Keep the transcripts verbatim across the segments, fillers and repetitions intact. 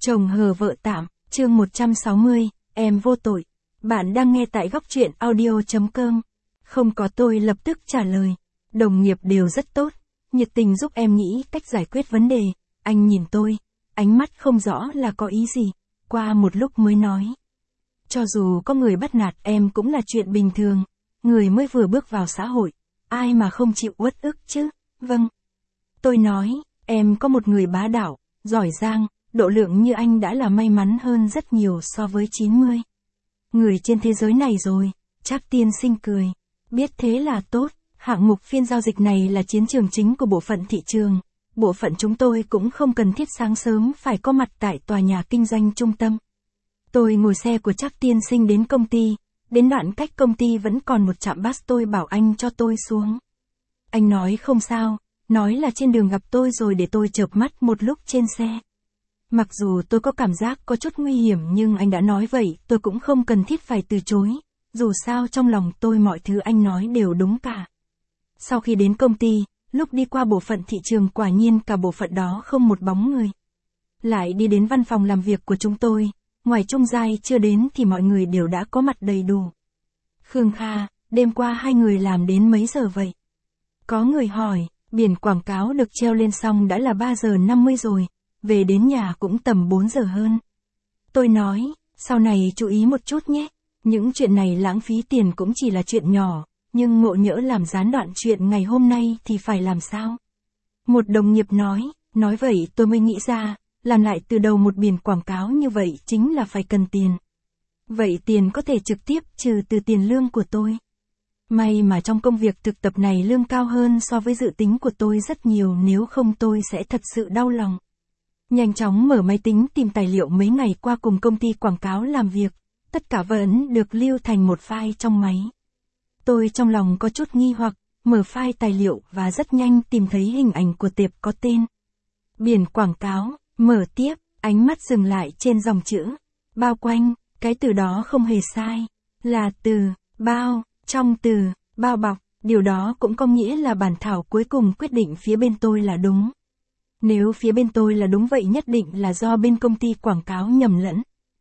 Chồng hờ vợ tạm, chương một trăm sáu mươi, em vô tội. Bạn đang nghe tại góc truyện audio chấm com. Không có tôi lập tức trả lời. Đồng nghiệp đều rất tốt, nhiệt tình giúp em nghĩ cách giải quyết vấn đề. Anh nhìn tôi, ánh mắt không rõ là có ý gì, qua một lúc mới nói. Cho dù có người bắt nạt em cũng là chuyện bình thường, người mới vừa bước vào xã hội, ai mà không chịu uất ức chứ, vâng. Tôi nói, em có một người bá đạo, giỏi giang, độ lượng như anh đã là may mắn hơn rất nhiều so với chín mươi người trên thế giới này rồi. Trác tiên sinh cười, biết thế là tốt. Hạng mục phiên giao dịch này là chiến trường chính của bộ phận thị trường. Bộ phận chúng tôi cũng không cần thiết sáng sớm phải có mặt tại tòa nhà kinh doanh trung tâm. Tôi ngồi xe của Trác tiên sinh đến công ty, đến đoạn cách công ty vẫn còn một trạm bus, tôi bảo anh cho tôi xuống. Anh nói không sao, nói là trên đường gặp tôi rồi để tôi chợp mắt một lúc trên xe. Mặc dù tôi có cảm giác có chút nguy hiểm nhưng anh đã nói vậy, tôi cũng không cần thiết phải từ chối. Dù sao trong lòng tôi mọi thứ anh nói đều đúng cả. Sau khi đến công ty, lúc đi qua bộ phận thị trường quả nhiên cả bộ phận đó không một bóng người. Lại đi đến văn phòng làm việc của chúng tôi, ngoài Trung Giai chưa đến thì mọi người đều đã có mặt đầy đủ. Khương Kha, đêm qua hai người làm đến mấy giờ vậy? Có người hỏi, biển quảng cáo được treo lên xong đã là ba giờ năm mươi rồi, về đến nhà cũng tầm bốn giờ hơn. Tôi nói, sau này chú ý một chút nhé, những chuyện này lãng phí tiền cũng chỉ là chuyện nhỏ, nhưng ngộ nhỡ làm gián đoạn chuyện ngày hôm nay thì phải làm sao? Một đồng nghiệp nói, nói vậy tôi mới nghĩ ra, làm lại từ đầu một biển quảng cáo như vậy chính là phải cần tiền. Vậy tiền có thể trực tiếp trừ từ tiền lương của tôi. May mà trong công việc thực tập này lương cao hơn so với dự tính của tôi rất nhiều, nếu không tôi sẽ thật sự đau lòng. Nhanh chóng mở máy tính tìm tài liệu mấy ngày qua cùng công ty quảng cáo làm việc, tất cả vẫn được lưu thành một file trong máy. Tôi trong lòng có chút nghi hoặc, mở file tài liệu và rất nhanh tìm thấy hình ảnh của tệp có tên. Biển quảng cáo, mở tiếp, ánh mắt dừng lại trên dòng chữ, bao quanh, cái từ đó không hề sai, là từ, bao, trong từ, bao bọc, điều đó cũng có nghĩa là bản thảo cuối cùng quyết định phía bên tôi là đúng. Nếu phía bên tôi là đúng vậy nhất định là do bên công ty quảng cáo nhầm lẫn.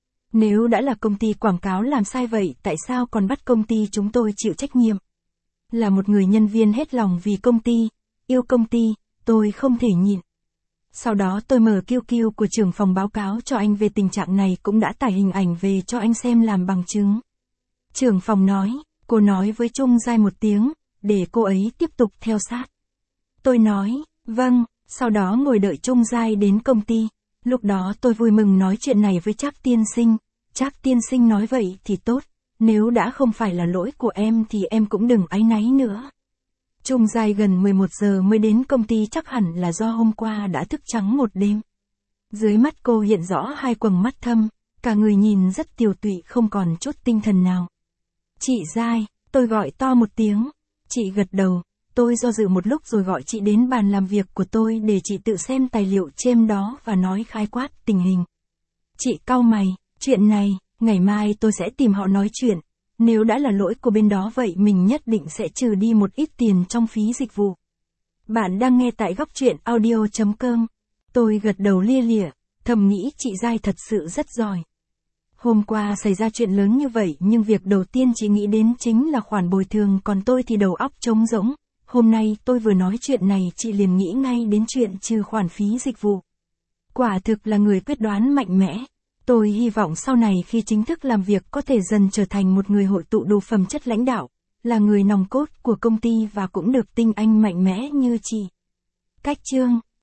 Nếu đã là công ty quảng cáo làm sai vậy tại sao còn bắt công ty chúng tôi chịu trách nhiệm? Là một người nhân viên hết lòng vì công ty, yêu công ty, tôi không thể nhịn. Sau đó tôi mở Q Q của trưởng phòng báo cáo cho anh về tình trạng này, cũng đã tải hình ảnh về cho anh xem làm bằng chứng. Trưởng phòng nói, cô nói với Trung Giai một tiếng, để cô ấy tiếp tục theo sát. Tôi nói, vâng, sau đó ngồi đợi Trung Giai đến công ty. Lúc đó tôi vui mừng nói chuyện này với Trác tiên sinh. Trác tiên sinh nói vậy thì tốt, nếu đã không phải là lỗi của em thì em cũng đừng áy náy nữa. Trung Giai gần mười một giờ mới đến công ty, chắc hẳn là do hôm qua đã thức trắng một đêm. Dưới mắt cô hiện rõ hai quầng mắt thâm, cả người nhìn rất tiều tụy không còn chút tinh thần nào. Chị Giai, tôi gọi to một tiếng. Chị gật đầu, tôi do dự một lúc rồi gọi chị đến bàn làm việc của tôi để chị tự xem tài liệu trên đó và nói khái quát tình hình. Chị cau mày, chuyện này, ngày mai tôi sẽ tìm họ nói chuyện. Nếu đã là lỗi của bên đó vậy mình nhất định sẽ trừ đi một ít tiền trong phí dịch vụ. Bạn đang nghe tại góc truyện audio chấm com. Tôi gật đầu lia lịa, thầm nghĩ chị Giai thật sự rất giỏi. Hôm qua xảy ra chuyện lớn như vậy nhưng việc đầu tiên chị nghĩ đến chính là khoản bồi thường, còn tôi thì đầu óc trống rỗng. Hôm nay tôi vừa nói chuyện này chị liền nghĩ ngay đến chuyện trừ khoản phí dịch vụ. Quả thực là người quyết đoán mạnh mẽ. Tôi hy vọng sau này khi chính thức làm việc có thể dần trở thành một người hội tụ đủ phẩm chất lãnh đạo, là người nòng cốt của công ty và cũng được tinh anh mạnh mẽ như chị. Cách chương